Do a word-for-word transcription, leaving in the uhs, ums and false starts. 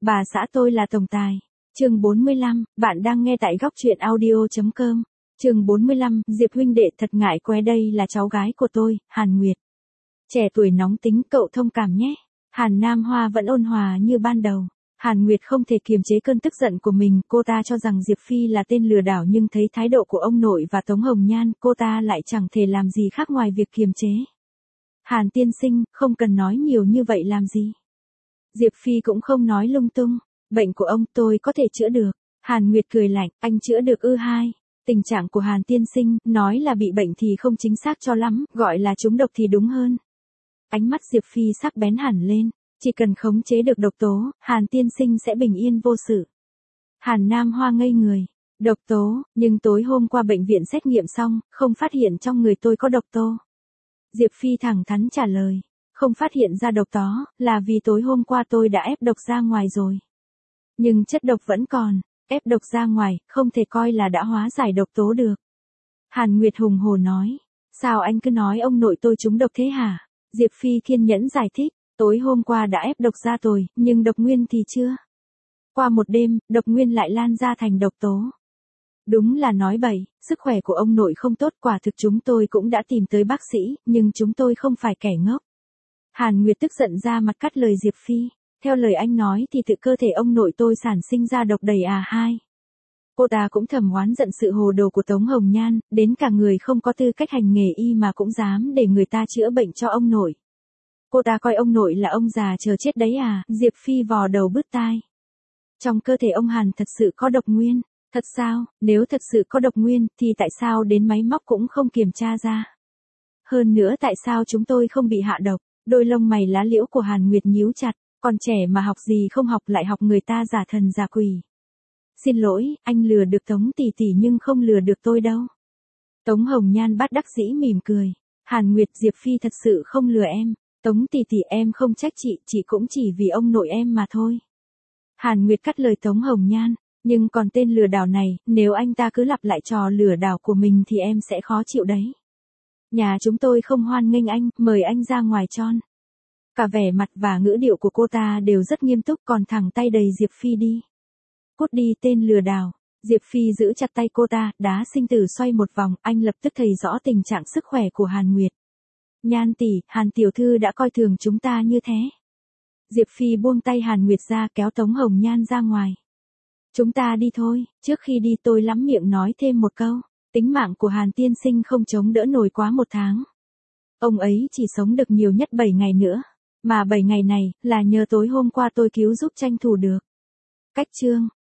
Bà xã tôi là tổng tài. Chương bốn mươi lăm, bạn đang nghe tại góc truyện audio chấm com. Chương bốn mươi lăm, Diệp huynh đệ thật ngại quá, đây là cháu gái của tôi, Hàn Nguyệt. Trẻ tuổi nóng tính, cậu thông cảm nhé. Hàn Nam Hoa vẫn ôn hòa như ban đầu. Hàn Nguyệt không thể kiềm chế cơn tức giận của mình, cô ta cho rằng Diệp Phi là tên lừa đảo nhưng thấy thái độ của ông nội và Tống Hồng Nhan, cô ta lại chẳng thể làm gì khác ngoài việc kiềm chế. Hàn tiên sinh, không cần nói nhiều như vậy làm gì. Diệp Phi cũng không nói lung tung, bệnh của ông tôi có thể chữa được. Hàn Nguyệt cười lạnh, anh chữa được ư? Hai. Tình trạng của Hàn tiên sinh, nói là bị bệnh thì không chính xác cho lắm, gọi là trúng độc thì đúng hơn. Ánh mắt Diệp Phi sắc bén hẳn lên, chỉ cần khống chế được độc tố, Hàn tiên sinh sẽ bình yên vô sự. Hàn Nam Hoa ngây người, độc tố, nhưng tối hôm qua bệnh viện xét nghiệm xong, không phát hiện trong người tôi có độc tố. Diệp Phi thẳng thắn trả lời, không phát hiện ra độc tố, là vì tối hôm qua tôi đã ép độc ra ngoài rồi. Nhưng chất độc vẫn còn, ép độc ra ngoài, không thể coi là đã hóa giải độc tố được. Hàn Nguyệt hùng hồ nói, sao anh cứ nói ông nội tôi trúng độc thế hả? Diệp Phi kiên nhẫn giải thích, tối hôm qua đã ép độc ra rồi, nhưng độc nguyên thì chưa. Qua một đêm, độc nguyên lại lan ra thành độc tố. Đúng là nói bậy, sức khỏe của ông nội không tốt, quả thực chúng tôi cũng đã tìm tới bác sĩ, nhưng chúng tôi không phải kẻ ngốc. Hàn Nguyệt tức giận ra mặt cắt lời Diệp Phi, theo lời anh nói thì tự cơ thể ông nội tôi sản sinh ra độc đầy à? Hai. Cô ta cũng thầm oán giận sự hồ đồ của Tống Hồng Nhan, đến cả người không có tư cách hành nghề y mà cũng dám để người ta chữa bệnh cho ông nội. Cô ta coi ông nội là ông già chờ chết đấy à? Diệp Phi vò đầu bứt tai. Trong cơ thể ông Hàn thật sự có độc nguyên. Thật sao? Nếu thật sự có độc nguyên, thì tại sao đến máy móc cũng không kiểm tra ra? Hơn nữa tại sao chúng tôi không bị hạ độc? Đôi lông mày lá liễu của Hàn Nguyệt nhíu chặt, còn trẻ mà học gì không học lại học người ta giả thần giả quỷ. Xin lỗi, anh lừa được Tống tỷ tỷ nhưng không lừa được tôi đâu. Tống Hồng Nhan bất đắc dĩ mỉm cười. Hàn Nguyệt, Diệp Phi thật sự không lừa em. Tống tỷ tỷ, em không trách chị, chị cũng chỉ vì ông nội em mà thôi. Hàn Nguyệt cắt lời Tống Hồng Nhan. Nhưng còn tên lừa đảo này, nếu anh ta cứ lặp lại trò lừa đảo của mình thì em sẽ khó chịu đấy. Nhà chúng tôi không hoan nghênh anh, mời anh ra ngoài tròn. Cả vẻ mặt và ngữ điệu của cô ta đều rất nghiêm túc, còn thẳng tay đẩy Diệp Phi đi. Cút đi tên lừa đảo. Diệp Phi giữ chặt tay cô ta, đá sinh tử xoay một vòng, anh lập tức thấy rõ tình trạng sức khỏe của Hàn Nguyệt. Nhan tỷ, Hàn tiểu thư đã coi thường chúng ta như thế. Diệp Phi buông tay Hàn Nguyệt ra, kéo Tống Hồng Nhan ra ngoài. Chúng ta đi thôi, trước khi đi tôi lắm miệng nói thêm một câu, tính mạng của Hàn tiên sinh không chống đỡ nổi quá một tháng. Ông ấy chỉ sống được nhiều nhất bảy ngày nữa, mà bảy ngày này, là nhờ tối hôm qua tôi cứu giúp tranh thủ được. Cách chương.